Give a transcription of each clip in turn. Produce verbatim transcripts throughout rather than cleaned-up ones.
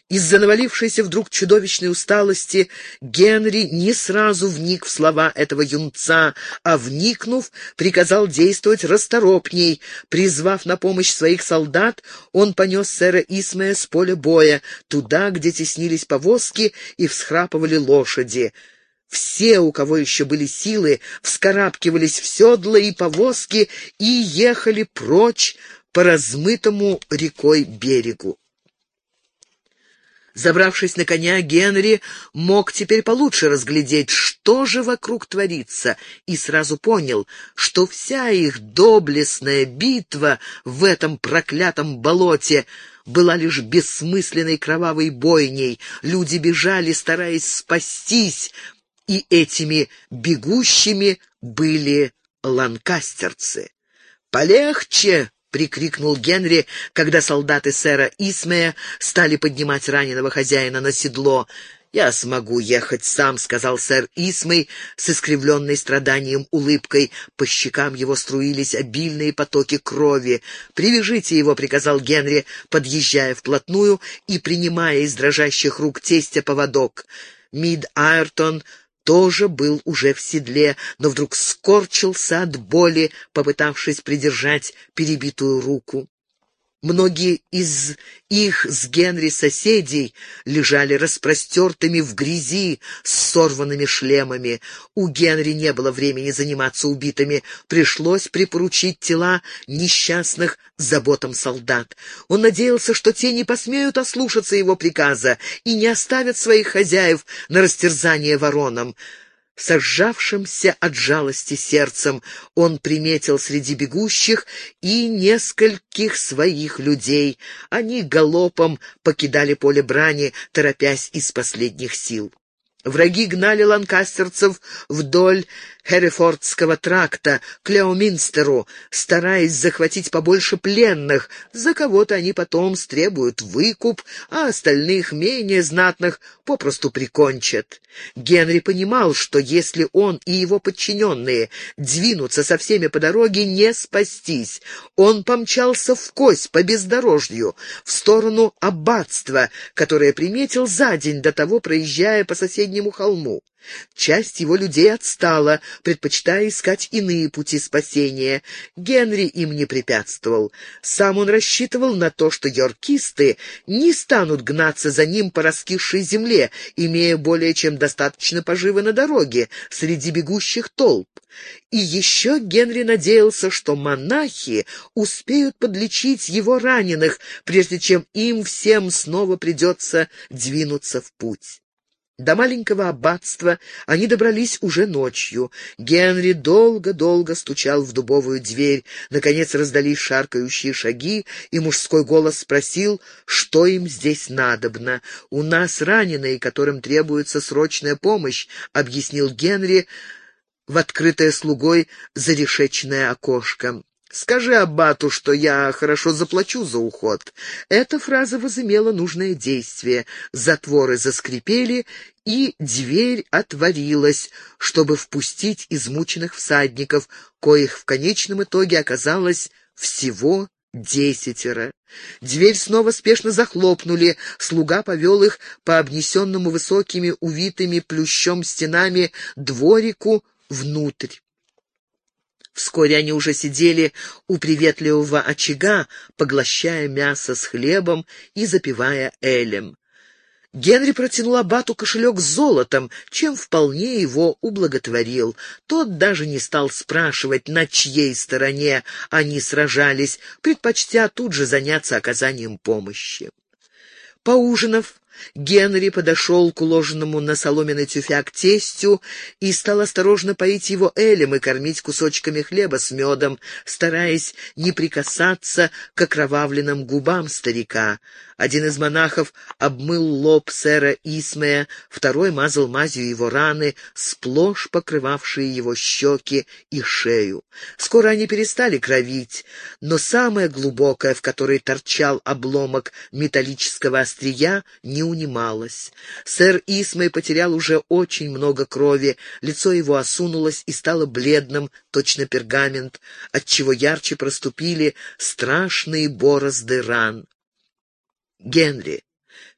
Из-за навалившейся вдруг чудовищной усталости Генри не сразу вник в слова этого юнца, а, вникнув, приказал действовать расторопней. Призвав на помощь своих солдат, он понес сэра Исмея с поля боя, туда, где теснились повозки и всхрапывали лошади. Все, у кого еще были силы, вскарабкивались в седла и повозки и ехали прочь по размытому рекой берегу. Забравшись на коня, Генри мог теперь получше разглядеть, что же вокруг творится, и сразу понял, что вся их доблестная битва в этом проклятом болоте была лишь бессмысленной кровавой бойней. Люди бежали, стараясь спастись, и этими бегущими были ланкастерцы. «Полегче!» — прикрикнул Генри, когда солдаты сэра Исмея стали поднимать раненого хозяина на седло. «Я смогу ехать сам», — сказал сэр Исмей с искривленной страданием улыбкой. По щекам его струились обильные потоки крови. «Привяжите его», — приказал Генри, подъезжая вплотную и принимая из дрожащих рук тестя поводок. Мид Айртон тоже был уже в седле, но вдруг скорчился от боли, попытавшись придержать перебитую руку. Многие из их с Генри соседей лежали распростертыми в грязи с сорванными шлемами. У Генри не было времени заниматься убитыми, пришлось припоручить тела несчастных заботам солдат. Он надеялся, что те не посмеют ослушаться его приказа и не оставят своих хозяев на растерзание воронам. Сожжавшимся от жалости сердцем он приметил среди бегущих и нескольких своих людей. Они галопом покидали поле брани, торопясь из последних сил. Враги гнали ланкастерцев вдоль Херефордского тракта к Леоминстеру, стараясь захватить побольше пленных. За кого-то они потом стребуют выкуп, а остальных, менее знатных, попросту прикончат. Генри понимал, что если он и его подчиненные двинутся со всеми по дороге, не спастись. Он помчался вкось по бездорожью, в сторону аббатства, которое приметил за день до того, проезжая по соседнему холму. Часть его людей отстала, предпочитая искать иные пути спасения. Генри им не препятствовал. Сам он рассчитывал на то, что йоркисты не станут гнаться за ним по раскисшей земле, имея более чем достаточно поживы на дороге, среди бегущих толп. И еще Генри надеялся, что монахи успеют подлечить его раненых, прежде чем им всем снова придется двинуться в путь. До маленького аббатства они добрались уже ночью. Генри долго-долго стучал в дубовую дверь. Наконец раздались шаркающие шаги, и мужской голос спросил, что им здесь надобно. «У нас раненые, которым требуется срочная помощь», — объяснил Генри в открытое слугой зарешеченное окошко. «Скажи аббату, что я хорошо заплачу за уход». Эта фраза возымела нужное действие. Затворы заскрипели, и дверь отворилась, чтобы впустить измученных всадников, коих в конечном итоге оказалось всего десятеро. Дверь снова спешно захлопнули, слуга повел их по обнесенному высокими, увитыми плющом стенами дворику внутрь. Вскоре они уже сидели у приветливого очага, поглощая мясо с хлебом и запивая элем. Генри протянул аббату кошелек с золотом, чем вполне его ублаготворил. Тот даже не стал спрашивать, на чьей стороне они сражались, предпочтя тут же заняться оказанием помощи. Поужинав, Генри подошел к уложенному на соломенный тюфяк тестю и стал осторожно поить его элем и кормить кусочками хлеба с медом, стараясь не прикасаться к окровавленным губам старика. Один из монахов обмыл лоб сэра Исмея, второй мазал мазью его раны, сплошь покрывавшие его щеки и шею. Скоро они перестали кровить, но самое глубокое, в которой торчал обломок металлического острия, не унималось. Сэр Исмей потерял уже очень много крови, лицо его осунулось и стало бледным, точно пергамент, отчего ярче проступили страшные борозды ран. «Генри,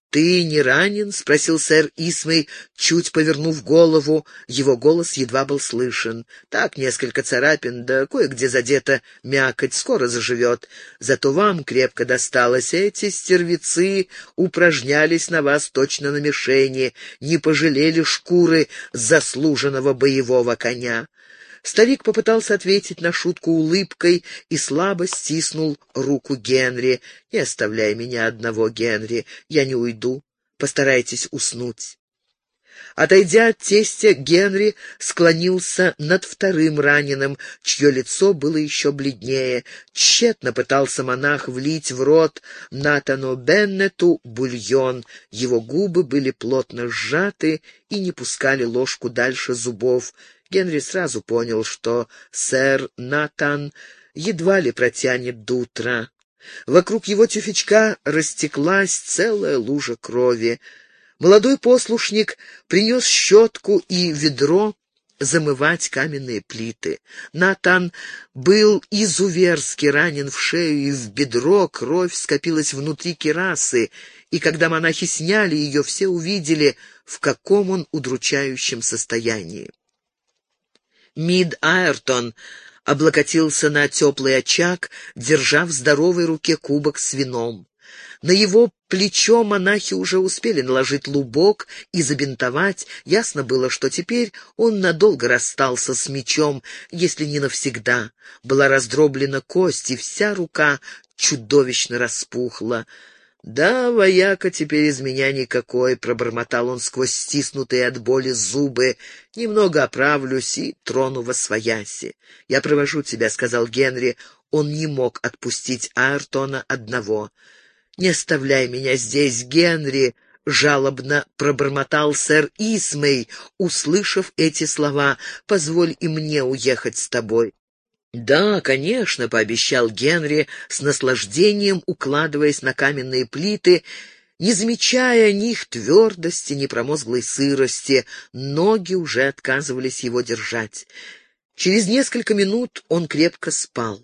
«Ты не ранен?» — спросил сэр Исмей, чуть повернув голову. Его голос едва был слышен. «Так, несколько царапин, да кое-где задета мякоть, скоро заживет. Зато вам крепко досталось. Эти стервецы упражнялись на вас точно на мишени, не пожалели шкуры заслуженного боевого коня». Старик попытался ответить на шутку улыбкой и слабо стиснул руку Генри. «Не оставляй меня одного, Генри, я не уйду. Постарайтесь уснуть». Отойдя от тестя, Генри склонился над вторым раненым, чье лицо было еще бледнее. Тщетно пытался монах влить в рот Натану Беннету бульон. Его губы были плотно сжаты и не пускали ложку дальше зубов. Генри сразу понял, что сэр Натан едва ли протянет до утра. Вокруг его тюфячка растеклась целая лужа крови. Молодой послушник принес щетку и ведро замывать каменные плиты. Натан был изуверски ранен в шею и в бедро, кровь скопилась внутри кирасы, и когда монахи сняли ее, все увидели, в каком он удручающем состоянии. Мид Айртон облокотился на теплый очаг, держа в здоровой руке кубок с вином. На его плечо монахи уже успели наложить лубок и забинтовать. Ясно было, что теперь он надолго расстался с мечом, если не навсегда. Была раздроблена кость, и вся рука чудовищно распухла. «Да, вояка, теперь из меня никакой», — пробормотал он сквозь стиснутые от боли зубы. «Немного оправлюсь и трону восвояси». «Я провожу тебя», — сказал Генри. Он не мог отпустить Айртона одного. «Не оставляй меня здесь, Генри», — жалобно пробормотал сэр Исмей, услышав эти слова. «Позволь и мне уехать с тобой». «Да, конечно», — пообещал Генри, с наслаждением укладываясь на каменные плиты, не замечая ни их твердости, ни промозглой сырости. Ноги уже отказывались его держать. Через несколько минут он крепко спал.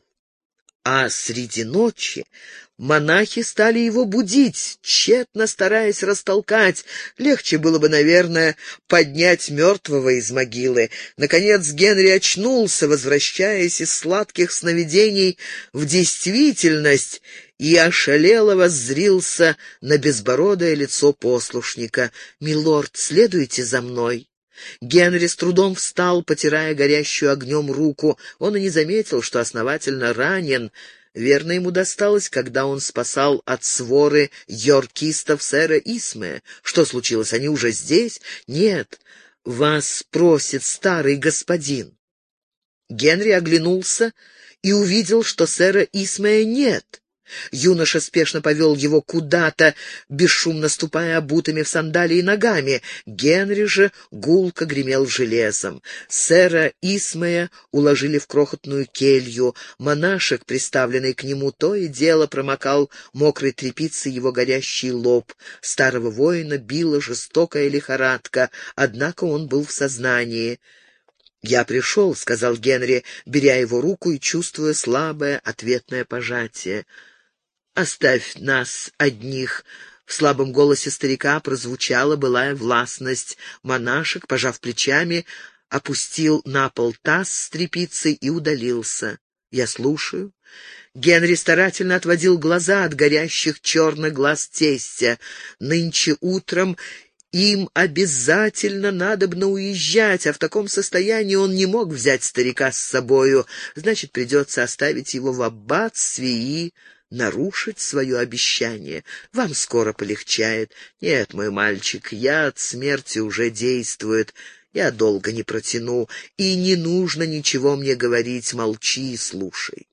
А среди ночи монахи стали его будить, тщетно стараясь растолкать. Легче было бы, наверное, поднять мертвого из могилы. Наконец Генри очнулся, возвращаясь из сладких сновидений в действительность, и ошалело воззрился на безбородое лицо послушника. «Милорд, следуйте за мной». Генри с трудом встал, потирая горящую огнем руку. Он и не заметил, что основательно ранен. Верно, ему досталось, когда он спасал от своры йоркистов сэра Исмея. Что случилось? Они уже здесь? Нет, вас просит старый господин. Генри оглянулся и увидел, что сэра Исмея нет. Юноша спешно повел его куда-то, бесшумно ступая обутыми в сандалии ногами. Генри же гулко гремел железом. Сэра Исмея уложили в крохотную келью. Монашек, приставленный к нему, то и дело промокал мокрой тряпицей его горящий лоб. Старого воина била жестокая лихорадка, однако он был в сознании. «Я пришел», — сказал Генри, беря его руку и чувствуя слабое ответное пожатие. «Оставь нас одних». В слабом голосе старика прозвучала былая властность. Монашек, пожав плечами, опустил на пол таз с тряпицей и удалился. «Я слушаю». Генри старательно отводил глаза от горящих черных глаз тестя. Нынче утром им обязательно надобно уезжать, а в таком состоянии он не мог взять старика с собою. Значит, придется оставить его в аббатстве и нарушить свое обещание. Вам скоро полегчает. Нет, мой мальчик, яд смерти уже действует. Я долго не протяну, и не нужно ничего мне говорить. Молчи и слушай».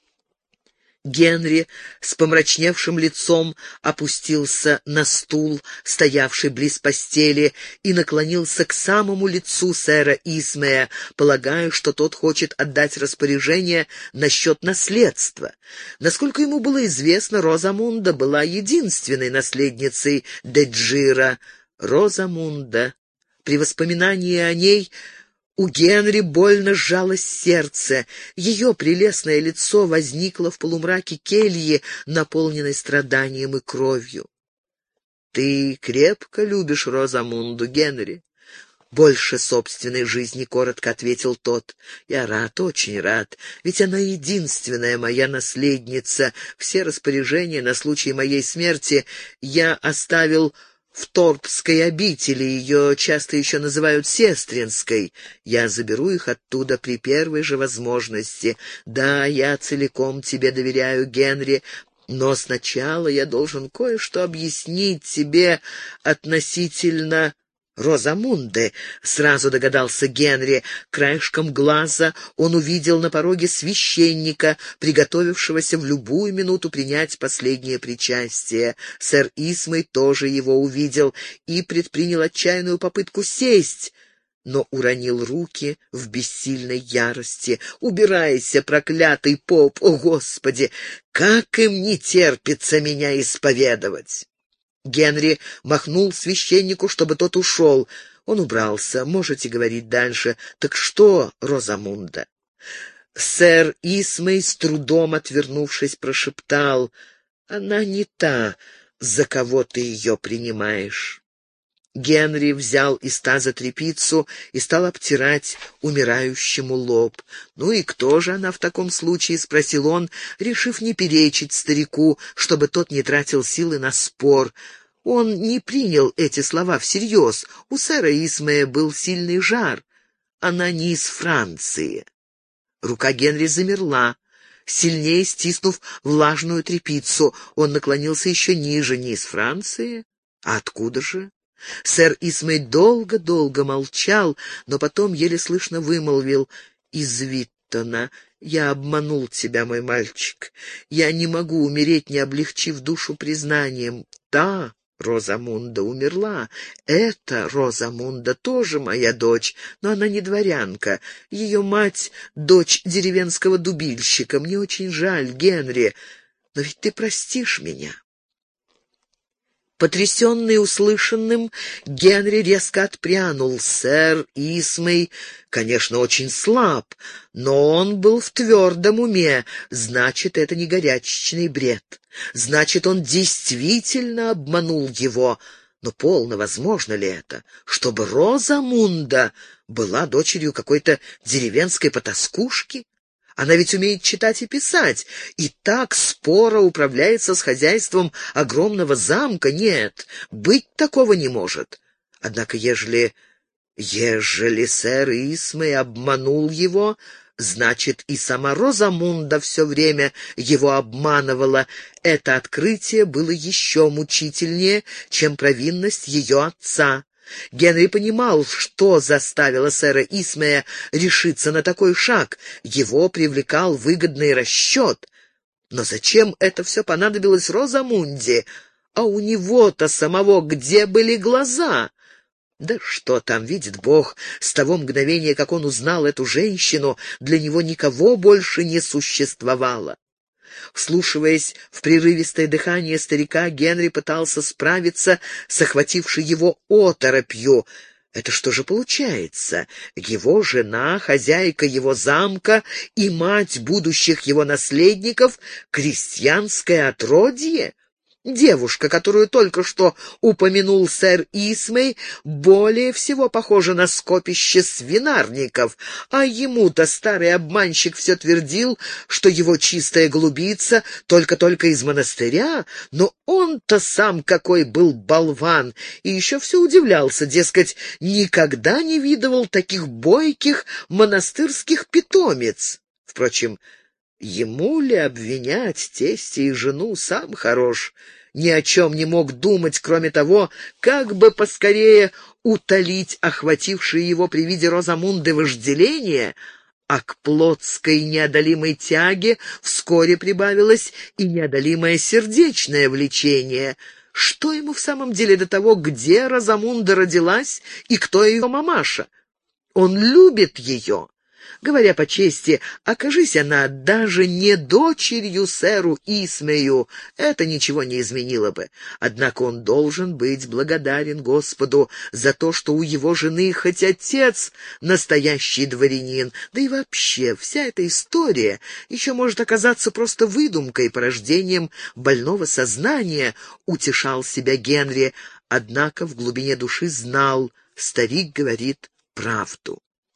Генри с помрачневшим лицом опустился на стул, стоявший близ постели, и наклонился к самому лицу сэра Исмея, полагая, что тот хочет отдать распоряжение насчет наследства. Насколько ему было известно, Розамунда была единственной наследницей Деджира. Розамунда. При воспоминании о ней у Генри больно сжалось сердце. Ее прелестное лицо возникло в полумраке кельи, наполненной страданием и кровью. Ты крепко любишь Розамунду, Генри?» «Больше собственной жизни», — коротко ответил тот. «Я рад, очень рад, ведь она единственная моя наследница. Все распоряжения на случай моей смерти я оставил в Торпской обители, ее часто еще называют Сестринской. Я заберу их оттуда при первой же возможности. Да, я целиком тебе доверяю, Генри, но сначала я должен кое-что объяснить тебе относительно Розамунды», — сразу догадался Генри. Краешком глаза он увидел на пороге священника, приготовившегося в любую минуту принять последнее причастие. Сэр Исмей тоже его увидел и предпринял отчаянную попытку сесть, но уронил руки в бессильной ярости. «Убирайся, проклятый поп! О, Господи! Как им не терпится меня исповедовать!» Генри махнул священнику, чтобы тот ушел. Он убрался. «Можете говорить дальше. Так что, Розамунда?» Сэр Исмей, с трудом отвернувшись, прошептал: «Она не та, за кого ты ее принимаешь». Генри взял из таза тряпицу и стал обтирать умирающему лоб. «Ну и кто же она в таком случае?» — спросил он, решив не перечить старику, чтобы тот не тратил силы на спор. Он не принял эти слова всерьез. У сэра Исмея был сильный жар. Она не из Франции. Рука Генри замерла, сильнее стиснув влажную тряпицу. Он наклонился еще ниже. «Не из Франции? А откуда же?» Сэр Исмей долго-долго молчал, но потом еле слышно вымолвил: «Из Виттона. Я обманул тебя, мой мальчик. Я не могу умереть, не облегчив душу признанием. Та Розамунда умерла. Эта Розамунда тоже моя дочь, но она не дворянка. Ее мать — дочь деревенского дубильщика. Мне очень жаль, Генри, но ведь ты простишь меня». Потрясенный услышанным, Генри резко отпрянул. Сэр Исмей, конечно, очень слаб, но он был в твердом уме. Значит, это не горячечный бред. Значит, он действительно обманул его. Но полно возможно ли это, чтобы Розамунда была дочерью какой-то деревенской потаскушки? Она ведь умеет читать и писать, и так споро управляется с хозяйством огромного замка. Нет, быть такого не может. Однако, ежели... ежели сэр Исмей обманул его, значит, и сама Розамунда все время его обманывала. Это открытие было еще мучительнее, чем провинность ее отца. Генри понимал, что заставило сэра Исмея решиться на такой шаг. Его привлекал выгодный расчет. Но зачем это все понадобилось Розамунде? А у него-то самого где были глаза? Да что там, видит Бог, с того мгновения, как он узнал эту женщину, для него никого больше не существовало. Вслушиваясь в прерывистое дыхание старика, Генри пытался справиться с охватившей его оторопью. Это что же получается? Его жена, хозяйка его замка и мать будущих его наследников — крестьянское отродье? Девушка, которую только что упомянул сэр Исмей, более всего похожа на скопище свинарников, а ему-то старый обманщик все твердил, что его чистая голубица только-только из монастыря, но он-то сам какой был болван, и еще все удивлялся, дескать, никогда не видывал таких бойких монастырских питомец. Впрочем, ему ли обвинять тестя и жену? Сам хорош. Ни о чем не мог думать, кроме того, как бы поскорее утолить охватившее его при виде Розамунды вожделение, а к плотской неодолимой тяге вскоре прибавилось и неодолимое сердечное влечение. Что ему в самом деле до того, где Розамунда родилась и кто ее мамаша? Он любит ее. Говоря по чести, окажись она даже не дочерью сэру Исмею, это ничего не изменило бы. Однако он должен быть благодарен Господу за то, что у его жены хоть отец настоящий дворянин, да и вообще вся эта история еще может оказаться просто выдумкой, порождением больного сознания, утешал себя Генри, однако в глубине души знал, старик говорит правду.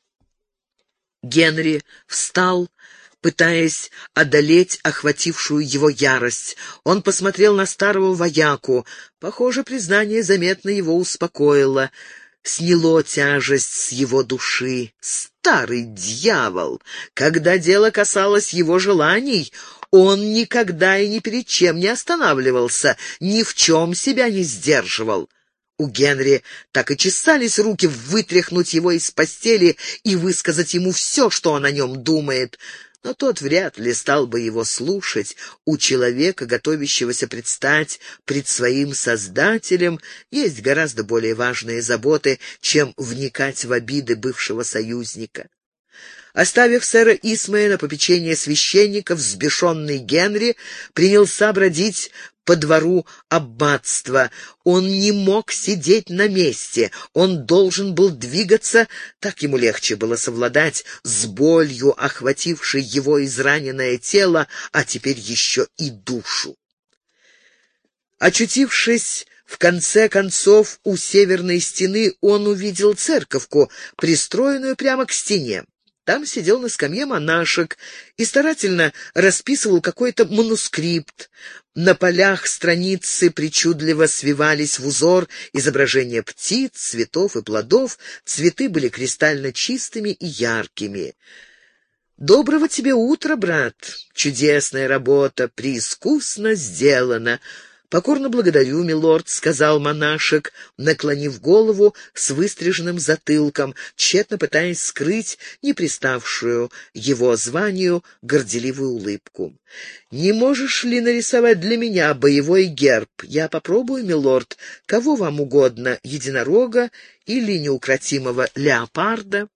Генри встал, пытаясь одолеть охватившую его ярость. Он посмотрел на старого вояку. Похоже, признание заметно его успокоило, сняло тяжесть с его души. Старый дьявол! Когда дело касалось его желаний, он никогда и ни перед чем не останавливался, ни в чем себя не сдерживал. У Генри так и чесались руки вытряхнуть его из постели и высказать ему все, что он о нем думает, но тот вряд ли стал бы его слушать. У человека, готовящегося предстать пред своим Создателем, есть гораздо более важные заботы, чем вникать в обиды бывшего союзника. Оставив сэра Исмея на попечение священника, взбешенный Генри принялся бродить по двору аббатства. Он не мог сидеть на месте, он должен был двигаться, так ему легче было совладать с болью, охватившей его израненное тело, а теперь еще и душу. Очутившись в конце концов у северной стены, он увидел церковку, пристроенную прямо к стене. Там сидел на скамье монашек и старательно расписывал какой-то манускрипт. На полях страницы причудливо свивались в узор изображения птиц, цветов и плодов. Цветы были кристально чистыми и яркими. «Доброго тебе утра, брат! Чудесная работа, преискусно сделана!» «Покорно благодарю, милорд», — сказал монашек, наклонив голову с выстриженным затылком, тщетно пытаясь скрыть не приставшую его званию горделивую улыбку. «Не можешь ли нарисовать для меня боевой герб? Я попробую, милорд. Кого вам угодно, единорога или неукротимого леопарда?»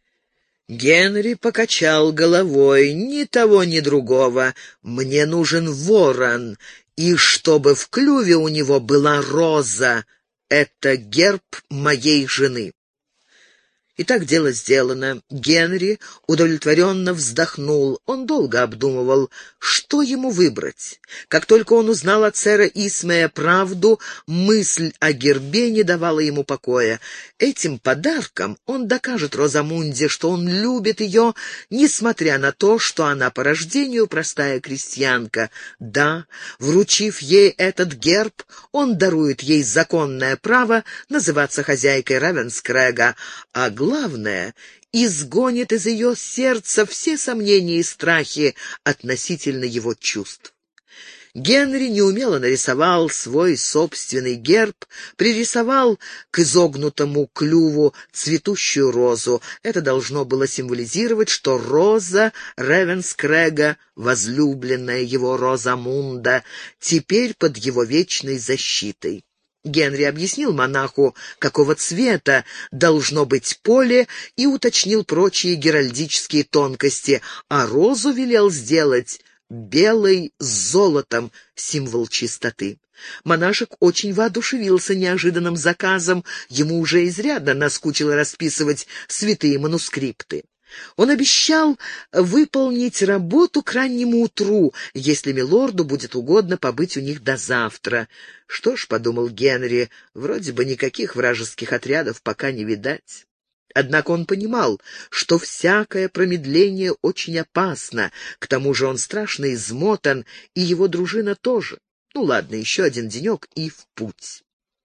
Генри покачал головой. «Ни того, ни другого. Мне нужен ворон, и чтобы в клюве у него была роза. Это герб моей жены». Итак, дело сделано. Генри удовлетворенно вздохнул. Он долго обдумывал, что ему выбрать. Как только он узнал от сэра Исмея правду, мысль о гербе не давала ему покоя. Этим подарком он докажет Розамунде, что он любит ее, несмотря на то, что она по рождению простая крестьянка. Да, вручив ей этот герб, он дарует ей законное право называться хозяйкой Равенскрэга, а главное, изгонит из ее сердца все сомнения и страхи относительно его чувств. Генри неумело нарисовал свой собственный герб, пририсовал к изогнутому клюву цветущую розу. Это должно было символизировать, что роза Равенскрэга, возлюбленная его Розамунда, теперь под его вечной защитой. Генри объяснил монаху, какого цвета должно быть поле, и уточнил прочие геральдические тонкости, а розу велел сделать белой с золотом, символ чистоты. Монашек очень воодушевился неожиданным заказом, ему уже изрядно наскучило расписывать святые манускрипты. Он обещал выполнить работу к раннему утру, если милорду будет угодно побыть у них до завтра. Что ж, — подумал Генри, — вроде бы никаких вражеских отрядов пока не видать. Однако он понимал, что всякое промедление очень опасно, к тому же он страшно измотан, и его дружина тоже. Ну ладно, еще один денек и в путь.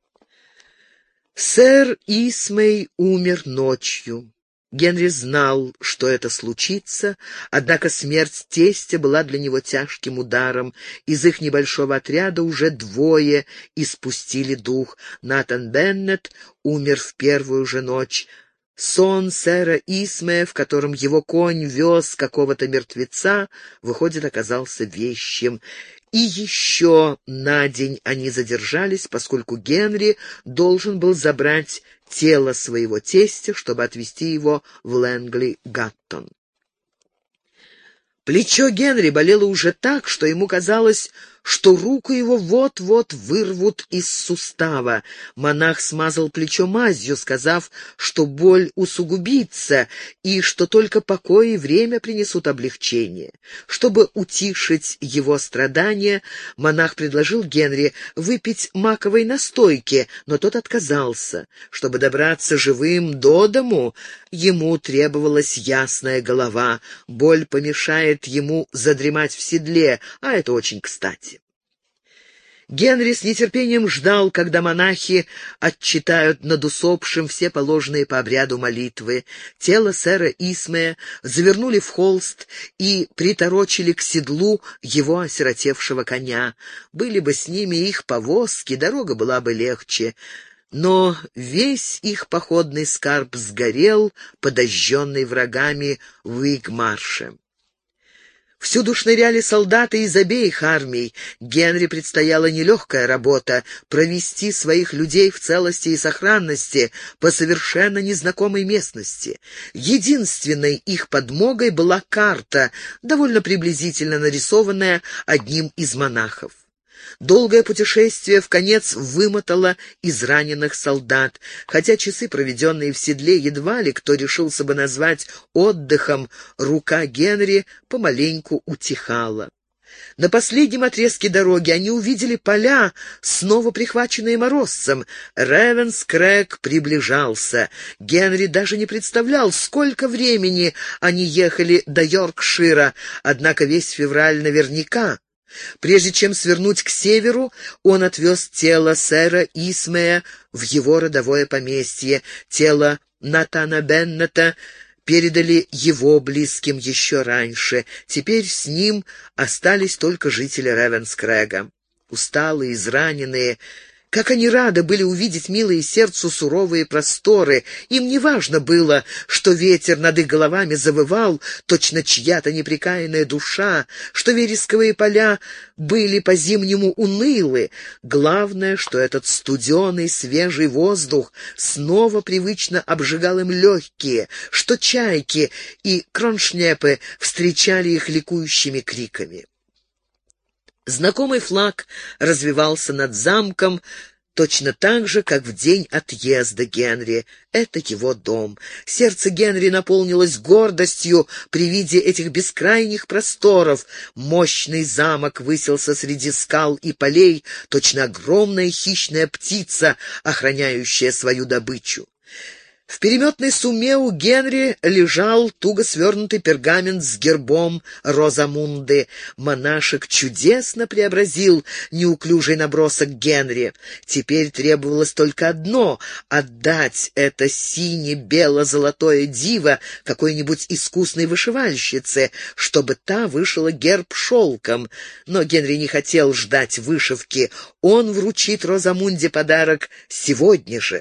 Сэр Исмей умер ночью. Генри знал, что это случится, однако смерть тестя была для него тяжким ударом. Из их небольшого отряда уже двое испустили дух. Натан Беннет умер в первую же ночь. Сон сэра Исмея, в котором его конь вез какого-то мертвеца, выходит, оказался вещим. И еще на день они задержались, поскольку Генри должен был забрать тело своего тестя, чтобы отвезти его в Лэнгли-Гаттон. Плечо Генри болело уже так, что ему казалось, что руку его вот-вот вырвут из сустава. Монах смазал плечо мазью, сказав, что боль усугубится и что только покой и время принесут облегчение. Чтобы утишить его страдания, монах предложил Генри выпить маковой настойки, но тот отказался. Чтобы добраться живым до дому, ему требовалась ясная голова. Боль помешает ему задремать в седле, а это очень кстати. Генри с нетерпением ждал, когда монахи отчитают над усопшим все положенные по обряду молитвы. Тело сэра Исмея завернули в холст и приторочили к седлу его осиротевшего коня. Были бы с ними их повозки, дорога была бы легче. Но весь их походный скарб сгорел, подожженный врагами в Уигмарше. Всюду шныряли солдаты из обеих армий. Генри предстояла нелегкая работа — провести своих людей в целости и сохранности по совершенно незнакомой местности. Единственной их подмогой была карта, довольно приблизительно нарисованная одним из монахов. Долгое путешествие вконец вымотало израненных солдат. Хотя часы, проведенные в седле, едва ли кто решился бы назвать отдыхом, рука Генри помаленьку утихала. На последнем отрезке дороги они увидели поля, снова прихваченные морозцем. Ревенскрэг приближался. Генри даже не представлял, сколько времени они ехали до Йоркшира, однако весь февраль наверняка. Прежде чем свернуть к северу, он отвез тело сэра Исмея в его родовое поместье. Тело Натана Беннета передали его близким еще раньше. Теперь с ним остались только жители Ревенскрэга. Усталые, израненные, как они рады были увидеть милые сердцу суровые просторы. Им не важно было, что ветер над их головами завывал, точно чья-то непрекаянная душа, что вересковые поля были по-зимнему унылы. Главное, что этот студеный свежий воздух снова привычно обжигал им легкие, что чайки и кроншнепы встречали их ликующими криками. Знакомый флаг развивался над замком точно так же, как в день отъезда Генри. Это его дом. Сердце Генри наполнилось гордостью при виде этих бескрайних просторов. Мощный замок высился среди скал и полей, точно огромная хищная птица, охраняющая свою добычу. В переметной суме у Генри лежал туго свернутый пергамент с гербом Розамунды. Монашек чудесно преобразил неуклюжий набросок Генри. Теперь требовалось только одно — отдать это сине-бело-золотое диво какой-нибудь искусной вышивальщице, чтобы та вышила герб шелком. Но Генри не хотел ждать вышивки. Он вручит Розамунде подарок сегодня же.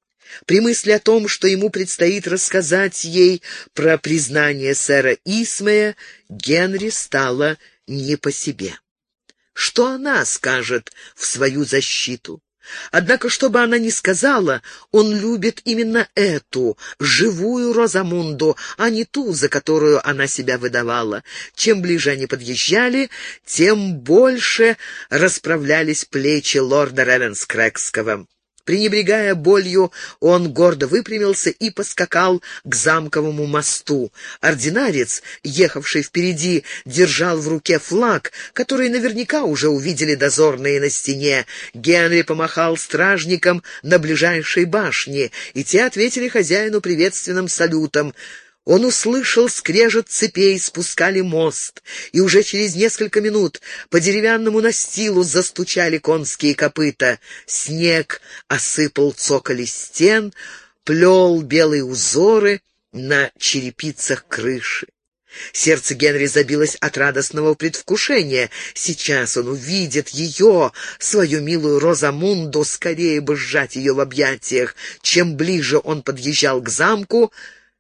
При мысли о том, что ему предстоит рассказать ей про признание сэра Исмея, Генри стало не по себе. Что она скажет в свою защиту? Однако, что бы она ни сказала, он любит именно эту, живую Розамунду, а не ту, за которую она себя выдавала. Чем ближе они подъезжали, тем больше расправлялись плечи лорда Ревенскрэгского. Пренебрегая болью, он гордо выпрямился и поскакал к замковому мосту. Ординарец, ехавший впереди, держал в руке флаг, который наверняка уже увидели дозорные на стене. Генри помахал стражникам на ближайшей башне, и те ответили хозяину приветственным салютом. Он услышал скрежет цепей, спускали мост, и уже через несколько минут по деревянному настилу застучали конские копыта. Снег осыпал цоколи стен, плел белые узоры на черепицах крыши. Сердце Генри забилось от радостного предвкушения. Сейчас он увидит ее, свою милую Розамунду, скорее бы сжать ее в объятиях. Чем ближе он подъезжал к замку,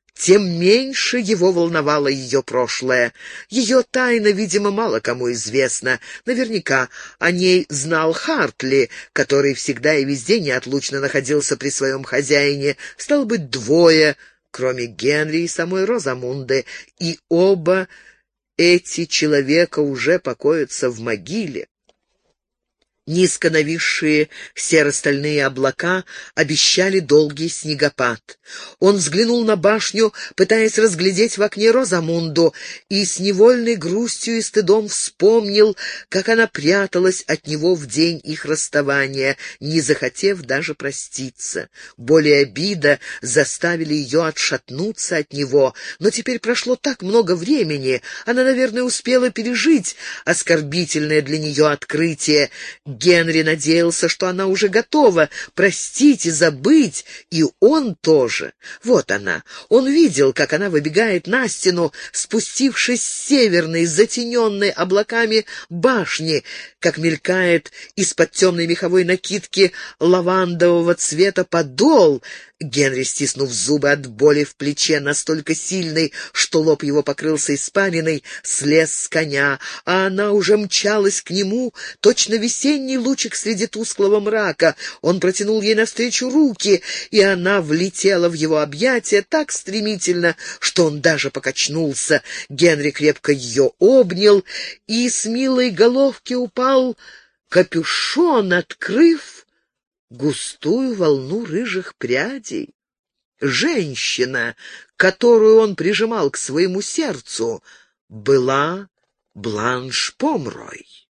тем меньше его волновало ее прошлое. Ее тайна, видимо, мало кому известна. Наверняка о ней знал Хартли, который всегда и везде неотлучно находился при своем хозяине. Стало быть, двое, кроме Генри и самой Розамунды, и оба эти человека уже покоятся в могиле. Низко нависшие серо-стальные облака обещали долгий снегопад. Он взглянул на башню, пытаясь разглядеть в окне Розамунду, и с невольной грустью и стыдом вспомнил, как она пряталась от него в день их расставания, не захотев даже проститься. Боль и обида заставили ее отшатнуться от него, но теперь прошло так много времени, она, наверное, успела пережить оскорбительное для нее открытие. Генри надеялся, что она уже готова простить и забыть, и он тоже. Вот она. Он видел, как она выбегает на стену, спустившись с северной, затененной облаками башни, как мелькает из-под темной меховой накидки лавандового цвета подол. Генри, стиснув зубы от боли в плече, настолько сильной, что лоб его покрылся испариной, слез с коня, а она уже мчалась к нему, точно весенний лучик среди тусклого мрака. Он протянул ей навстречу руки, и она влетела в его объятия так стремительно, что он даже покачнулся. Генри крепко ее обнял, и с милой головки упал капюшон, открыв густую волну рыжих прядей. Женщина, которую он прижимал к своему сердцу, была Бланш Помрой.